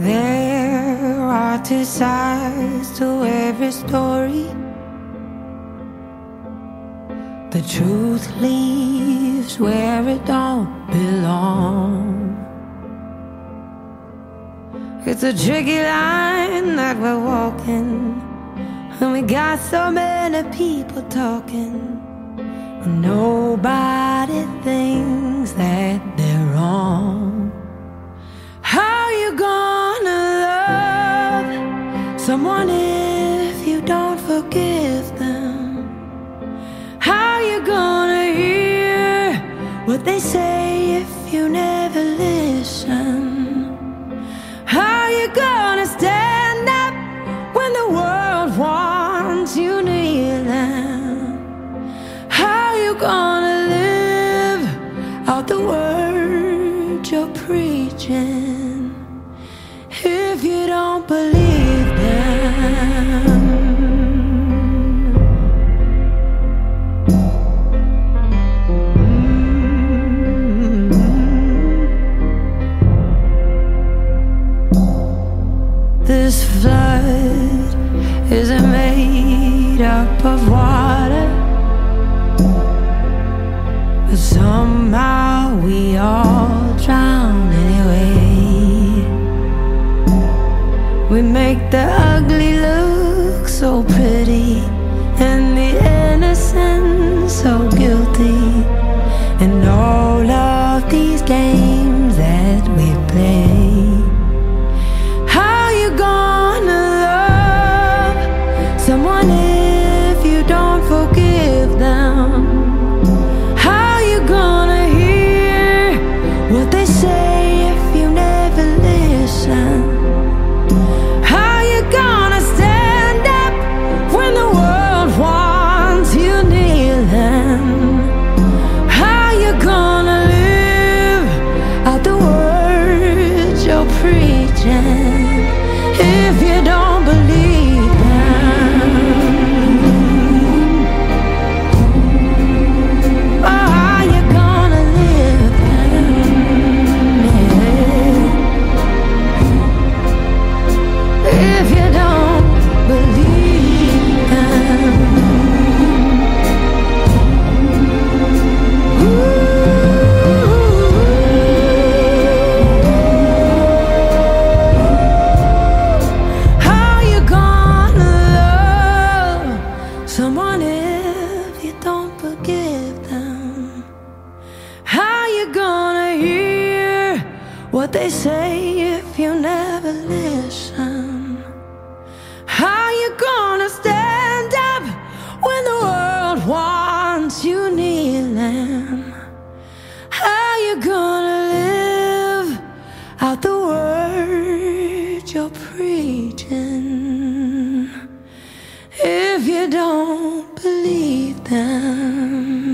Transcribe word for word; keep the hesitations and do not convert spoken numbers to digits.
There are two sides to every story. The truth leaves where it don't belong. It's a tricky line that we're walking, and we got so many people talking, and nobody thinks that they're wrong. How you gonna love someone if you don't forgive them? How you gonna hear what they say if you never listen? How you gonna stand up when the world wants you near them? How you gonna live out the words you're preaching if you don't believe them? This flood isn't made up of water, but somehow we all drown anyway. We make the ugly look so pretty, and the innocent so guilty, and all of these games that we play. Someone if you don't forgive them? How you gonna hear what they say if you never listen? How you gonna stand up when the world wants you near them? How you gonna live out the words you're preaching if you don't believe them? Someone if you don't forgive them? How you gonna hear what they say if you never listen? How you gonna stand up when the world wants you near them? How you gonna live out the words you're preaching if you don't believe them?